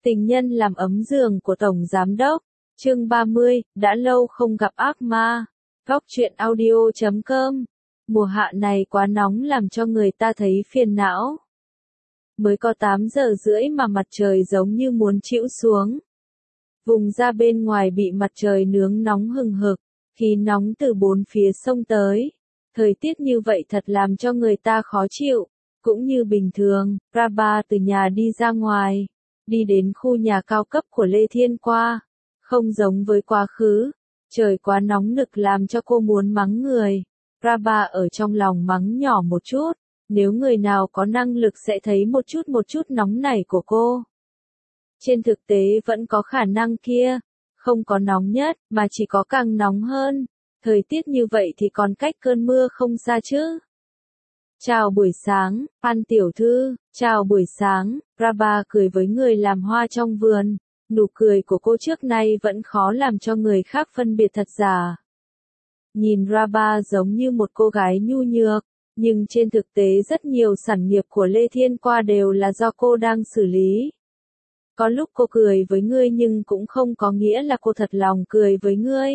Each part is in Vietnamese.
Tình nhân làm ấm giường của Tổng Giám Đốc. Chương 30, đã lâu không gặp ác ma. Góc truyện audio.com. Mùa hạ này quá nóng làm cho người ta thấy phiền não. Mới có 8 giờ rưỡi mà mặt trời giống như muốn chĩu xuống. Vùng ra bên ngoài bị mặt trời nướng nóng hừng hực, khí nóng từ bốn phía xông tới. Thời tiết như vậy thật làm cho người ta khó chịu. Cũng như bình thường, Raba từ nhà đi ra ngoài, đi đến khu nhà cao cấp của Lê Thiên Qua. Không giống với quá khứ, trời quá nóng nực làm cho cô muốn mắng người. Raba ở trong lòng mắng nhỏ một chút, nếu người nào có năng lực sẽ thấy một chút nóng nảy của cô. Trên thực tế vẫn có khả năng kia, không có nóng nhất, mà chỉ có càng nóng hơn. Thời tiết như vậy thì còn cách cơn mưa không xa chứ. Chào buổi sáng, An tiểu thư, chào buổi sáng, Raba cười với người làm hoa trong vườn. Nụ cười của cô trước nay vẫn khó làm cho người khác phân biệt thật giả. Nhìn Raba giống như một cô gái nhu nhược, nhưng trên thực tế rất nhiều sản nghiệp của Lê Thiên Qua đều là do cô đang xử lý. Có lúc cô cười với ngươi nhưng cũng không có nghĩa là cô thật lòng cười với ngươi.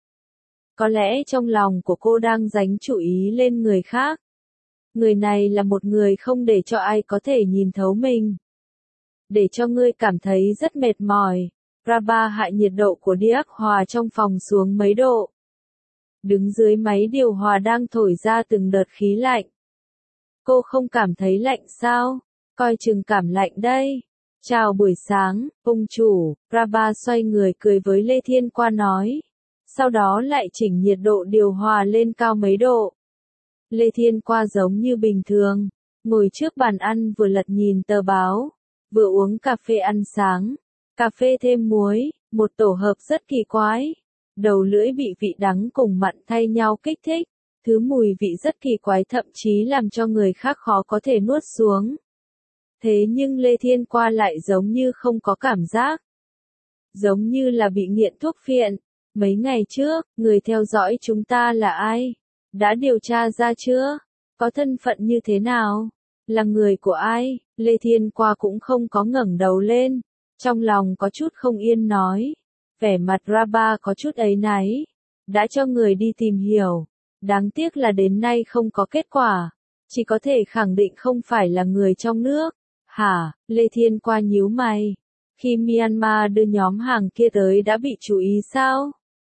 Có lẽ trong lòng của cô đang dánh chú ý lên người khác. Người này là một người không để cho ai có thể nhìn thấu mình. Để cho ngươi cảm thấy rất mệt mỏi, Raba hạ nhiệt độ của điếc hòa trong phòng xuống mấy độ. Đứng dưới máy điều hòa đang thổi ra từng đợt khí lạnh. Cô không cảm thấy lạnh sao? Coi chừng cảm lạnh đây. Chào buổi sáng, ông chủ, Raba xoay người cười với Lê Thiên Qua nói. Sau đó lại chỉnh nhiệt độ điều hòa lên cao mấy độ. Lê Thiên Qua giống như bình thường, ngồi trước bàn ăn vừa lật nhìn tờ báo, vừa uống cà phê ăn sáng. Cà phê thêm muối, một tổ hợp rất kỳ quái. Đầu lưỡi bị vị đắng cùng mặn thay nhau kích thích, thứ mùi vị rất kỳ quái thậm chí làm cho người khác khó có thể nuốt xuống. Thế nhưng Lê Thiên Qua lại giống như không có cảm giác. Giống như là bị nghiện thuốc phiện. Mấy ngày trước, người theo dõi chúng ta là ai? Đã điều tra ra chưa? Có thân phận như thế nào? Là người của ai? Lê Thiên Qua cũng không có ngẩng đầu lên. Trong lòng có chút không yên nói. Vẻ mặt Raba có chút áy náy. Đã cho người đi tìm hiểu. Đáng tiếc là đến nay không có kết quả. Chỉ có thể khẳng định không phải là người trong nước. Hả? Lê Thiên Qua nhíu mày. Khi Myanmar đưa nhóm hàng kia tới đã bị chú ý sao?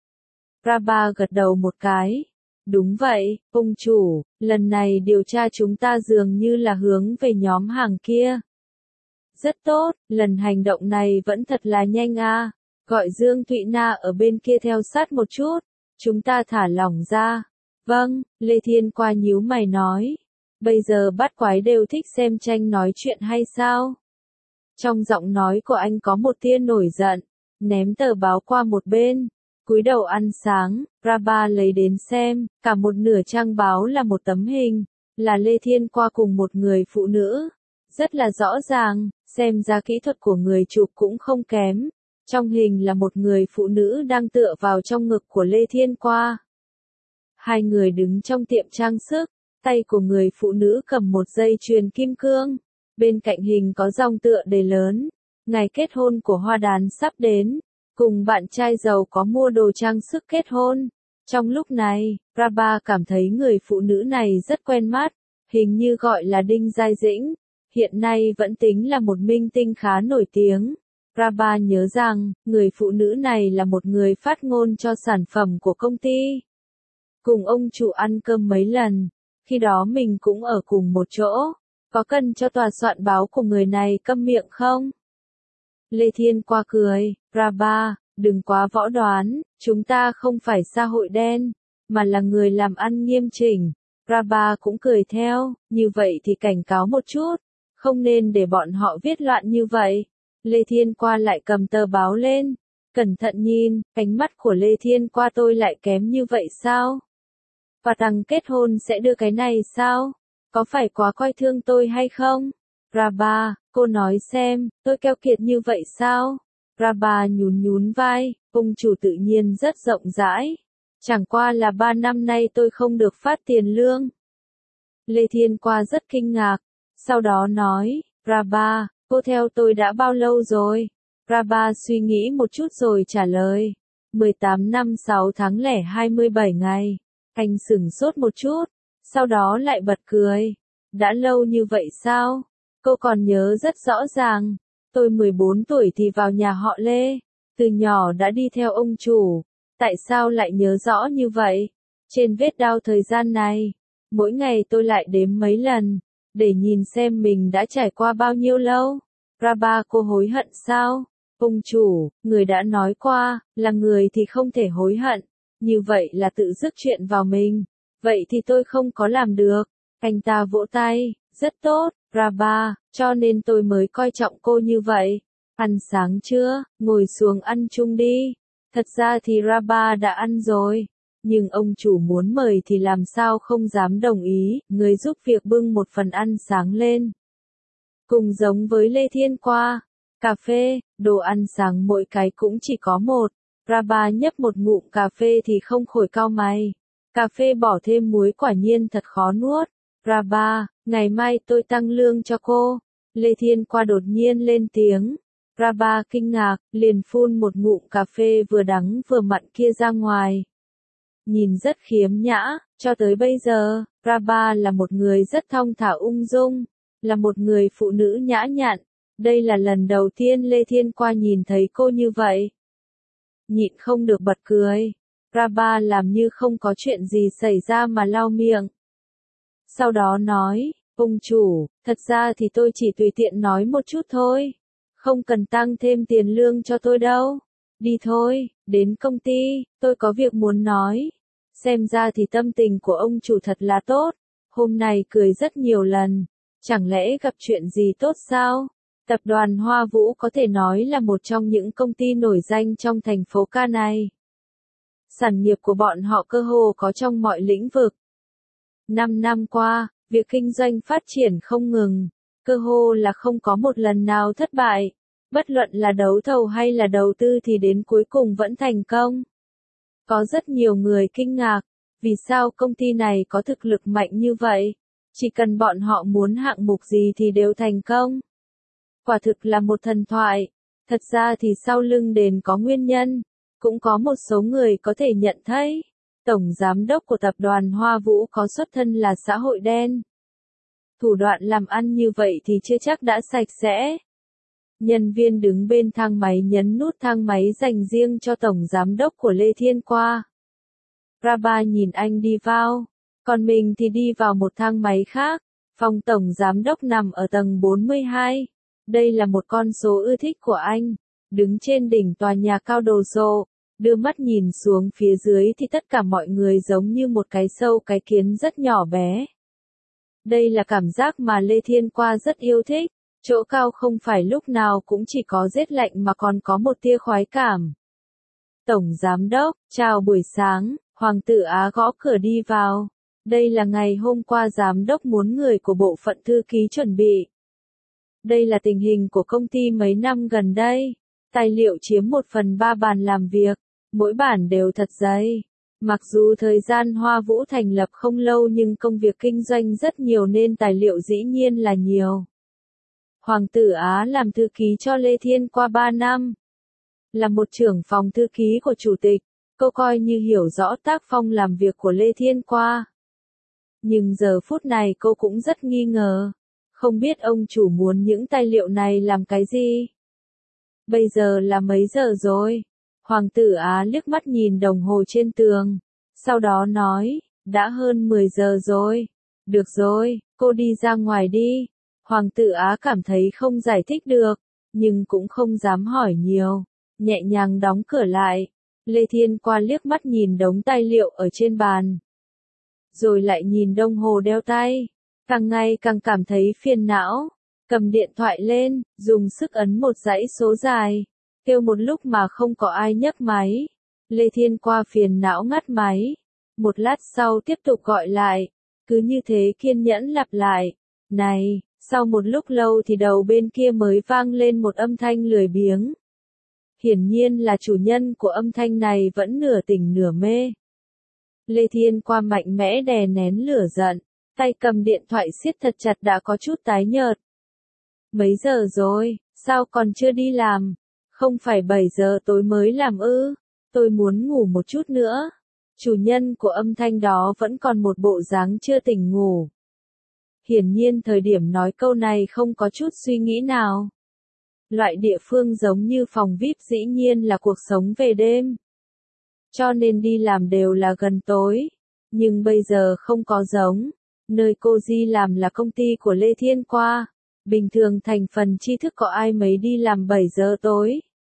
Raba gật đầu một cái. Đúng vậy, ông chủ, lần này điều tra chúng ta dường như là hướng về nhóm hàng kia. Rất tốt, lần hành động này vẫn thật là nhanh à. Gọi Dương Thụy Na ở bên kia theo sát một chút. Chúng ta thả lỏng ra. Vâng, Lê Thiên Qua nhíu mày nói. Bây giờ bắt quái đều thích xem tranh nói chuyện hay sao? Trong giọng nói của anh có một tia nổi giận. Ném tờ báo qua một bên. Cúi đầu ăn sáng, Raba lấy đến xem, cả một nửa trang báo là một tấm hình, là Lê Thiên Qua cùng một người phụ nữ. Rất là rõ ràng, xem ra kỹ thuật của người chụp cũng không kém. Trong hình là một người phụ nữ đang tựa vào trong ngực của Lê Thiên Qua. Hai người đứng trong tiệm trang sức, tay của người phụ nữ cầm một dây chuyền kim cương. Bên cạnh hình có dòng tựa đề lớn, ngày kết hôn của Hoa Đán sắp đến. Cùng bạn trai giàu có mua đồ trang sức kết hôn. Trong lúc này, Raba cảm thấy người phụ nữ này rất quen mắt, hình như gọi là Đinh Giai Dĩnh. Hiện nay vẫn tính là một minh tinh khá nổi tiếng. Raba nhớ rằng, người phụ nữ này là một người phát ngôn cho sản phẩm của công ty. Cùng ông chủ ăn cơm mấy lần, khi đó mình cũng ở cùng một chỗ. Có cần cho tòa soạn báo của người này câm miệng không? Lê Thiên Qua cười, Raba, đừng quá võ đoán, chúng ta không phải xã hội đen, mà là người làm ăn nghiêm chỉnh. Raba cũng cười theo, như vậy thì cảnh cáo một chút, không nên để bọn họ viết loạn như vậy. Lê Thiên Qua lại cầm tờ báo lên, cẩn thận nhìn, ánh mắt của Lê Thiên Qua tôi lại kém như vậy sao? Và thằng kết hôn sẽ đưa cái này sao? Có phải quá coi thương tôi hay không? Raba, cô nói xem, tôi keo kiệt như vậy sao? Raba nhún vai, ông chủ tự nhiên rất rộng rãi. Chẳng qua là 3 năm nay tôi không được phát tiền lương. Lê Thiên Qua rất kinh ngạc, sau đó nói, Raba, cô theo tôi đã bao lâu rồi? Prabha suy nghĩ một chút rồi trả lời. 18 năm 6 tháng lẻ 27 ngày. Anh sửng sốt một chút, sau đó lại bật cười. Đã lâu như vậy sao? Cô còn nhớ rất rõ ràng. Tôi 14 tuổi thì vào nhà họ Lê. Từ nhỏ đã đi theo ông chủ. Tại sao lại nhớ rõ như vậy? Trên vết đao thời gian này, mỗi ngày tôi lại đếm mấy lần, để nhìn xem mình đã trải qua bao nhiêu lâu. Prabha, cô hối hận sao? Ông chủ, người đã nói qua, là người thì không thể hối hận. Như vậy là tự rước chuyện vào mình. Vậy thì tôi không có làm được. Anh ta vỗ tay, rất tốt, Prabha, cho nên tôi mới coi trọng cô như vậy. Ăn sáng chưa? Ngồi xuống ăn chung đi. Thật ra thì Prabha đã ăn rồi. Nhưng ông chủ muốn mời thì làm sao không dám đồng ý, người giúp việc bưng một phần ăn sáng lên. Cùng giống với Lê Thiên Qua, cà phê, đồ ăn sáng mỗi cái cũng chỉ có một. Prabha nhấp một ngụm cà phê thì không khỏi cau mày. Cà phê bỏ thêm muối quả nhiên thật khó nuốt. Prabha, ngày mai tôi tăng lương cho cô. Lê Thiên Qua đột nhiên lên tiếng. Prabha kinh ngạc, liền phun một ngụm cà phê vừa đắng vừa mặn kia ra ngoài. Nhìn rất khiếm nhã, cho tới bây giờ, Prabha là một người rất thong thả ung dung, là một người phụ nữ nhã nhặn. Đây là lần đầu tiên Lê Thiên Qua nhìn thấy cô như vậy. Nhịn không được bật cười. Prabha làm như không có chuyện gì xảy ra mà lau miệng. Sau đó nói, ông chủ, thật ra thì tôi chỉ tùy tiện nói một chút thôi. Không cần tăng thêm tiền lương cho tôi đâu. Đi thôi, đến công ty, tôi có việc muốn nói. Xem ra thì tâm tình của ông chủ thật là tốt. Hôm nay cười rất nhiều lần. Chẳng lẽ gặp chuyện gì tốt sao? Tập đoàn Hoa Vũ có thể nói là một trong những công ty nổi danh trong thành phố ca này. Sản nghiệp của bọn họ cơ hồ có trong mọi lĩnh vực. 5 năm qua, việc kinh doanh phát triển không ngừng, cơ hồ là không có một lần nào thất bại. Bất luận là đấu thầu hay là đầu tư thì đến cuối cùng vẫn thành công. Có rất nhiều người kinh ngạc, vì sao công ty này có thực lực mạnh như vậy? Chỉ cần bọn họ muốn hạng mục gì thì đều thành công. Quả thực là một thần thoại. Thật ra thì sau lưng đền có nguyên nhân, cũng có một số người có thể nhận thấy. Tổng giám đốc của tập đoàn Hoa Vũ có xuất thân là xã hội đen. Thủ đoạn làm ăn như vậy thì chưa chắc đã sạch sẽ. Nhân viên đứng bên thang máy nhấn nút thang máy dành riêng cho tổng giám đốc của Lê Thiên Qua. Prabha nhìn anh đi vào, còn mình thì đi vào một thang máy khác. Phòng tổng giám đốc nằm ở tầng 42. Đây là một con số ưa thích của anh. Đứng trên đỉnh tòa nhà cao đồ sộ, đưa mắt nhìn xuống phía dưới thì tất cả mọi người giống như một cái sâu cái kiến rất nhỏ bé. Đây là cảm giác mà Lê Thiên Qua rất yêu thích. Chỗ cao không phải lúc nào cũng chỉ có rét lạnh mà còn có một tia khoái cảm. Tổng giám đốc, chào buổi sáng, Hoàng tử Á gõ cửa đi vào. Đây là ngày hôm qua giám đốc muốn người của bộ phận thư ký chuẩn bị. Đây là tình hình của công ty mấy năm gần đây. Tài liệu chiếm 1/3 bàn làm việc, mỗi bản đều thật dày. Mặc dù thời gian Hoa Vũ thành lập không lâu nhưng công việc kinh doanh rất nhiều nên tài liệu dĩ nhiên là nhiều. Hoàng tử Á làm thư ký cho Lê Thiên Qua 3 năm. Là một trưởng phòng thư ký của chủ tịch, cô coi như hiểu rõ tác phong làm việc của Lê Thiên Qua. Nhưng giờ phút này cô cũng rất nghi ngờ. Không biết ông chủ muốn những tài liệu này làm cái gì? Bây giờ là mấy giờ rồi? Hoàng tử Á liếc mắt nhìn đồng hồ trên tường. Sau đó nói, đã hơn 10 giờ rồi. Được rồi, cô đi ra ngoài đi. Hoàng tử Á cảm thấy không giải thích được, nhưng cũng không dám hỏi nhiều. Nhẹ nhàng đóng cửa lại. Lê Thiên Qua liếc mắt nhìn đống tài liệu ở trên bàn. Rồi lại nhìn đồng hồ đeo tay. Càng ngày càng cảm thấy phiền não. Cầm điện thoại lên, dùng sức ấn một dãy số dài. Kêu một lúc mà không có ai nhấc máy. Lê Thiên Qua phiền não ngắt máy. Một lát sau tiếp tục gọi lại. Cứ như thế kiên nhẫn lặp lại. Này, sau một lúc lâu thì đầu bên kia mới vang lên một âm thanh lười biếng. Hiển nhiên là chủ nhân của âm thanh này vẫn nửa tỉnh nửa mê. Lê Thiên Qua mạnh mẽ đè nén lửa giận. Tay cầm điện thoại siết thật chặt đã có chút tái nhợt. Mấy giờ rồi, sao còn chưa đi làm? Không phải 7 giờ tối mới làm ư, tôi muốn ngủ một chút nữa. Chủ nhân của âm thanh đó vẫn còn một bộ dáng chưa tỉnh ngủ. Hiển nhiên thời điểm nói câu này không có chút suy nghĩ nào. Loại địa phương giống như phòng VIP dĩ nhiên là cuộc sống về đêm. Cho nên đi làm đều là gần tối. Nhưng bây giờ không có giống. Nơi cô Di làm là công ty của Lê Thiên Qua. Bình thường thành phần tri thức có ai mấy đi làm 7 giờ tối.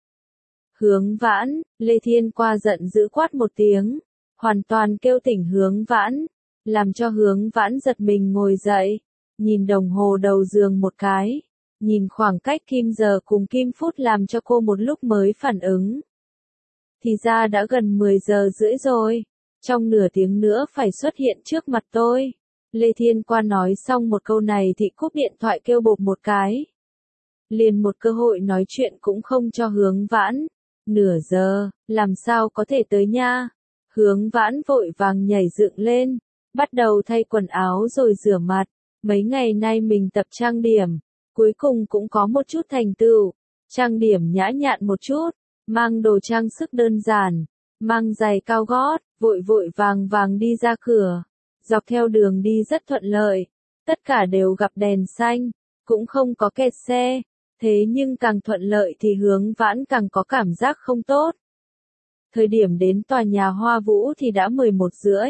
Hướng Vãn, Lê Thiên Qua giận dữ quát một tiếng. Hoàn toàn kêu tỉnh Hướng Vãn. Làm cho Hướng Vãn giật mình ngồi dậy. Nhìn đồng hồ đầu giường một cái. Nhìn khoảng cách kim giờ cùng kim phút làm cho cô một lúc mới phản ứng. Thì ra đã gần 10 giờ rưỡi rồi. Trong nửa tiếng nữa phải xuất hiện trước mặt tôi. Lê Thiên Qua nói xong một câu này thì cúp điện thoại kêu bộp một cái. Liền một cơ hội nói chuyện cũng không cho Hướng Vãn. Nửa giờ, làm sao có thể tới nha? Hướng Vãn vội vàng nhảy dựng lên. Bắt đầu thay quần áo rồi rửa mặt. Mấy ngày nay mình tập trang điểm. Cuối cùng cũng có một chút thành tựu. Trang điểm nhã nhặn một chút. Mang đồ trang sức đơn giản. Mang giày cao gót. Vội vội vàng vàng đi ra cửa. Dọc theo đường đi rất thuận lợi. Tất cả đều gặp đèn xanh. Cũng không có kẹt xe. Thế nhưng càng thuận lợi thì Hướng Vãn càng có cảm giác không tốt. Thời điểm đến tòa nhà Hoa Vũ thì đã 11:30.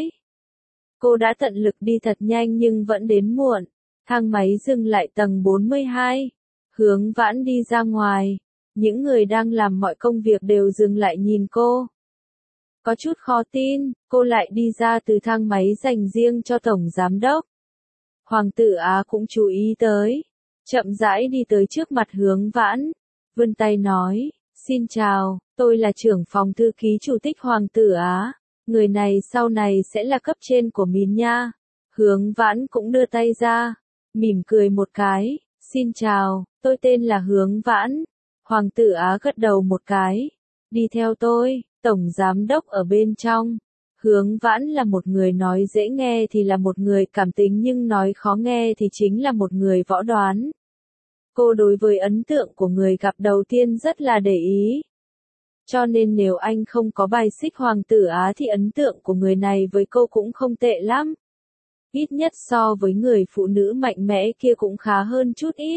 Cô đã tận lực đi thật nhanh nhưng vẫn đến muộn. Thang máy dừng lại tầng 42. Hướng Vãn đi ra ngoài. Những người đang làm mọi công việc đều dừng lại nhìn cô. Có chút khó tin, cô lại đi ra từ thang máy dành riêng cho Tổng Giám Đốc. Hoàng tử Á cũng chú ý tới. Chậm rãi đi tới trước mặt Hướng Vãn. Vươn tay nói, xin chào, tôi là trưởng phòng thư ký chủ tịch Hoàng tử Á. Người này sau này sẽ là cấp trên của mình nha. Hướng Vãn cũng đưa tay ra. Mỉm cười một cái, xin chào, tôi tên là Hướng Vãn. Hoàng tử Á gật đầu một cái. Đi theo tôi, Tổng Giám Đốc ở bên trong. Hướng Vãn là một người nói dễ nghe thì là một người cảm tính nhưng nói khó nghe thì chính là một người võ đoán. Cô đối với ấn tượng của người gặp đầu tiên rất là để ý. Cho nên nếu anh không có bài xích Hoàng tử Á thì ấn tượng của người này với cô cũng không tệ lắm. Ít nhất so với người phụ nữ mạnh mẽ kia cũng khá hơn chút ít.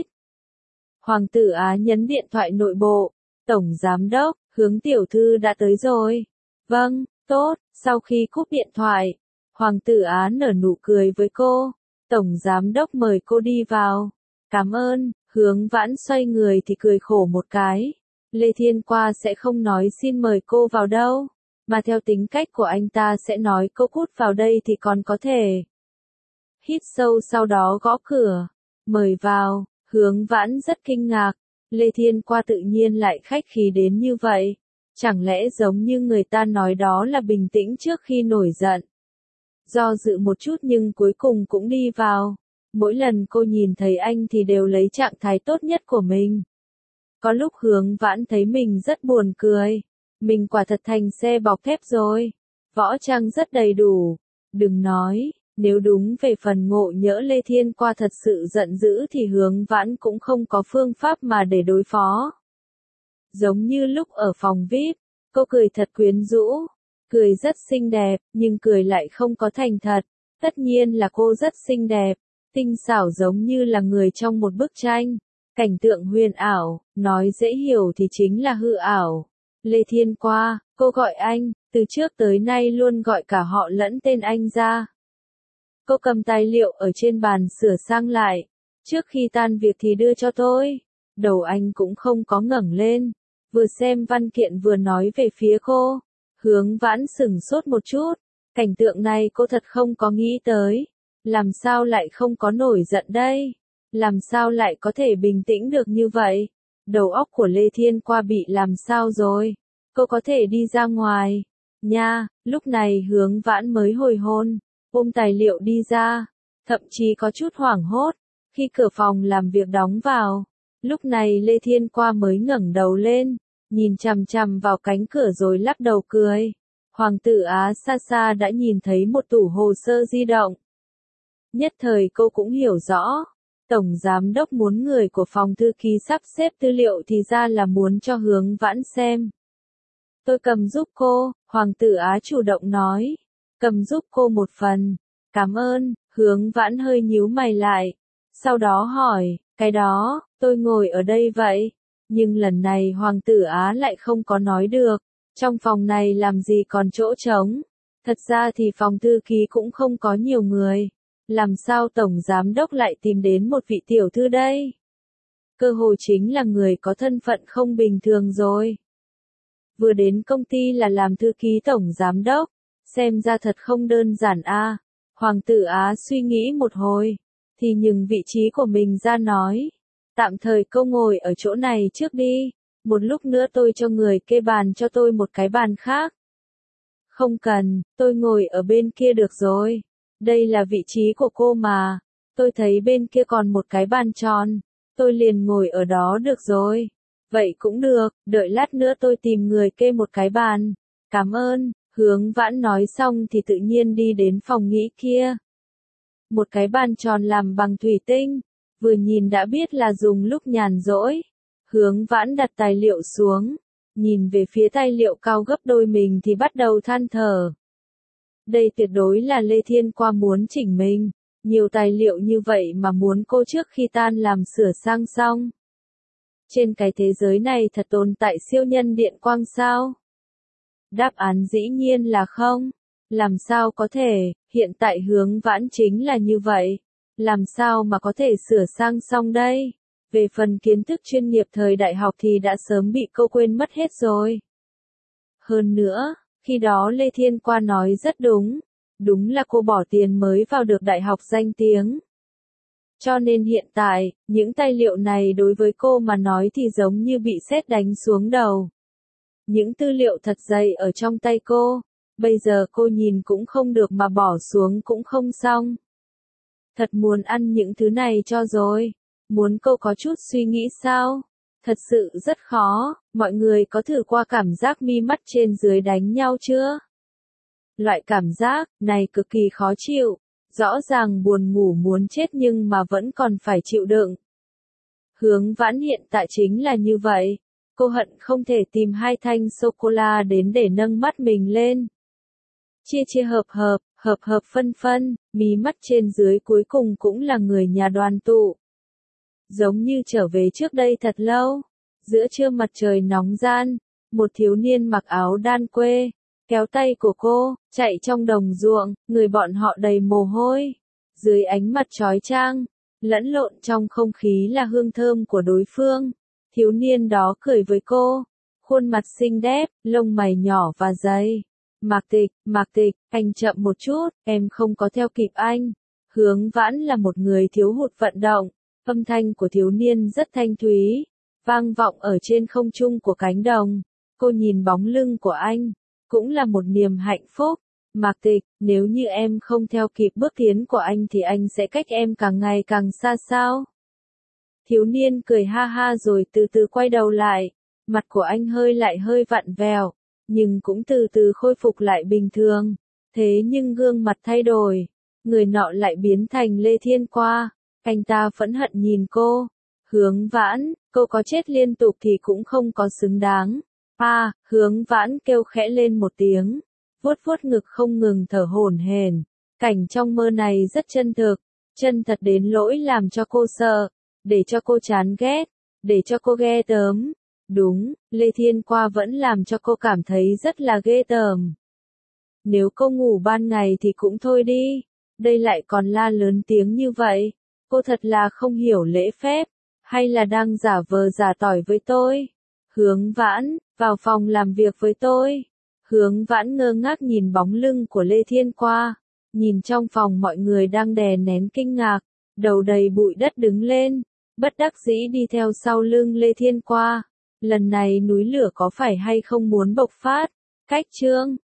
Hoàng tử Á nhấn điện thoại nội bộ. Tổng Giám Đốc, Hướng tiểu thư đã tới rồi. Vâng, tốt. Sau khi cúp điện thoại, Hoàng tử Á nở nụ cười với cô. Tổng Giám Đốc mời cô đi vào. Cảm ơn. Hướng Vãn xoay người thì cười khổ một cái. Lê Thiên Qua sẽ không nói xin mời cô vào đâu. Mà theo tính cách của anh ta sẽ nói cô cút vào đây thì còn có thể. Hít sâu sau đó gõ cửa. Mời vào. Hướng Vãn rất kinh ngạc. Lê Thiên Qua tự nhiên lại khách khí đến như vậy. Chẳng lẽ giống như người ta nói đó là bình tĩnh trước khi nổi giận. Do dự một chút nhưng cuối cùng cũng đi vào. Mỗi lần cô nhìn thấy anh thì đều lấy trạng thái tốt nhất của mình. Có lúc Hướng Vãn thấy mình rất buồn cười. Mình quả thật thành xe bọc thép rồi. Võ trang rất đầy đủ. Đừng nói, nếu đúng về phần ngộ nhỡ Lê Thiên Qua thật sự giận dữ thì Hướng Vãn cũng không có phương pháp mà để đối phó. Giống như lúc ở phòng VIP, cô cười thật quyến rũ. Cười rất xinh đẹp, nhưng cười lại không có thành thật. Tất nhiên là cô rất xinh đẹp. Tinh xảo giống như là người trong một bức tranh. Cảnh tượng huyền ảo, nói dễ hiểu thì chính là hư ảo. Lê Thiên Qua, cô gọi anh, từ trước tới nay luôn gọi cả họ lẫn tên anh ra. Cô cầm tài liệu ở trên bàn sửa sang lại. Trước khi tan việc thì đưa cho tôi. Đầu anh cũng không có ngẩng lên. Vừa xem văn kiện vừa nói về phía cô. Hướng Vãn sửng sốt một chút. Cảnh tượng này cô thật không có nghĩ tới. Làm sao lại không có nổi giận đây? Làm sao lại có thể bình tĩnh được như vậy? Đầu óc của Lê Thiên Qua bị làm sao rồi? Cô có thể đi ra ngoài. Nha, lúc này Hướng Vãn mới hồi hồn. Ôm tài liệu đi ra. Thậm chí có chút hoảng hốt. Khi cửa phòng làm việc đóng vào. Lúc này Lê Thiên Qua mới ngẩng đầu lên. Nhìn chằm chằm vào cánh cửa rồi lắc đầu cười. Hoàng tử Á xa xa đã nhìn thấy một tủ hồ sơ di động. Nhất thời cô cũng hiểu rõ. Tổng giám đốc muốn người của phòng thư ký sắp xếp tư liệu thì ra là muốn cho Hướng Vãn xem. Tôi cầm giúp cô, Hoàng tử Á chủ động nói. Cầm giúp cô một phần. Cảm ơn, Hướng Vãn hơi nhíu mày lại. Sau đó hỏi, cái đó, tôi ngồi ở đây vậy. Nhưng lần này Hoàng tử Á lại không có nói được. Trong phòng này làm gì còn chỗ trống. Thật ra thì phòng thư ký cũng không có nhiều người. Làm sao tổng giám đốc lại tìm đến một vị tiểu thư đây? Cơ hồ chính là người có thân phận không bình thường rồi. Vừa đến công ty là làm thư ký tổng giám đốc, xem ra thật không đơn giản a. Hoàng tử Á suy nghĩ một hồi, thì nhường vị trí của mình ra nói. Tạm thời cô ngồi ở chỗ này trước đi, một lúc nữa tôi cho người kê bàn cho tôi một cái bàn khác. Không cần, tôi ngồi ở bên kia được rồi. Đây là vị trí của cô mà. Tôi thấy bên kia còn một cái bàn tròn. Tôi liền ngồi ở đó được rồi. Vậy cũng được, đợi lát nữa tôi tìm người kê một cái bàn. Cảm ơn, Hướng Vãn nói xong thì tự nhiên đi đến phòng nghỉ kia. Một cái bàn tròn làm bằng thủy tinh. Vừa nhìn đã biết là dùng lúc nhàn rỗi. Hướng Vãn đặt tài liệu xuống. Nhìn về phía tài liệu cao gấp đôi mình thì bắt đầu than thở. Đây tuyệt đối là Lê Thiên Qua muốn chỉnh mình. Nhiều tài liệu như vậy mà muốn cô trước khi tan làm sửa sang xong. Trên cái thế giới này thật tồn tại siêu nhân điện quang sao? Đáp án dĩ nhiên là không. Làm sao có thể, hiện tại Hướng Vãn chính là như vậy. Làm sao mà có thể sửa sang xong đây? Về phần kiến thức chuyên nghiệp thời đại học thì đã sớm bị cô quên mất hết rồi. Hơn nữa, khi đó Lê Thiên Qua nói rất đúng. Đúng là cô bỏ tiền mới vào được đại học danh tiếng. Cho nên hiện tại, những tài liệu này đối với cô mà nói thì giống như bị sét đánh xuống đầu. Những tư liệu thật dày ở trong tay cô, bây giờ cô nhìn cũng không được mà bỏ xuống cũng không xong. Thật muốn ăn những thứ này cho rồi. Muốn cô có chút suy nghĩ sao? Thật sự rất khó, mọi người có thử qua cảm giác mi mắt trên dưới đánh nhau chưa? Loại cảm giác này cực kỳ khó chịu, rõ ràng buồn ngủ muốn chết nhưng mà vẫn còn phải chịu đựng. Hướng Vãn hiện tại chính là như vậy, cô hận không thể tìm 2 thanh sô-cô-la đến để nâng mắt mình lên. Chia chia hợp hợp phân phân, mí mắt trên dưới cuối cùng cũng là người nhà đoàn tụ. Giống như trở về trước đây thật lâu, giữa trưa mặt trời nóng gian, một thiếu niên mặc áo đan quê, kéo tay của cô, chạy trong đồng ruộng, người bọn họ đầy mồ hôi. Dưới ánh mặt chói chang, lẫn lộn trong không khí là hương thơm của đối phương. Thiếu niên đó cười với cô, khuôn mặt xinh đẹp, lông mày nhỏ và dày. Mạc Tịch, anh chậm một chút, em không có theo kịp anh. Hướng Vãn là một người thiếu hụt vận động, âm thanh của thiếu niên rất thanh thúy, vang vọng ở trên không trung của cánh đồng. Cô nhìn bóng lưng của anh, cũng là một niềm hạnh phúc. Mạc Tịch, nếu như em không theo kịp bước tiến của anh thì anh sẽ cách em càng ngày càng xa sao? Thiếu niên cười ha ha rồi từ từ quay đầu lại, mặt của anh hơi vặn vẹo, nhưng cũng từ từ khôi phục lại bình thường. Thế nhưng gương mặt thay đổi, người nọ lại biến thành Lê Thiên Qua, anh ta phẫn hận nhìn cô. Hướng Vãn, cô có chết liên tục thì cũng không có xứng đáng. Hướng Vãn kêu khẽ lên một tiếng, vuốt vuốt ngực không ngừng thở hổn hển. Cảnh trong mơ này rất chân thực, chân thật đến lỗi làm cho cô sợ, để cho cô chán ghét, để cho cô ghê tởm. Đúng, Lê Thiên Qua vẫn làm cho cô cảm thấy rất là ghê tởm. Nếu cô ngủ ban ngày thì cũng thôi đi, đây lại còn la lớn tiếng như vậy. Cô thật là không hiểu lễ phép, hay là đang giả vờ giả tỏi với tôi? Hướng Vãn, vào phòng làm việc với tôi. Hướng Vãn ngơ ngác nhìn bóng lưng của Lê Thiên Qua, nhìn trong phòng mọi người đang đè nén kinh ngạc, đầu đầy bụi đất đứng lên, bất đắc dĩ đi theo sau lưng Lê Thiên Qua. Lần này núi lửa có phải hay không muốn bộc phát? Cách chương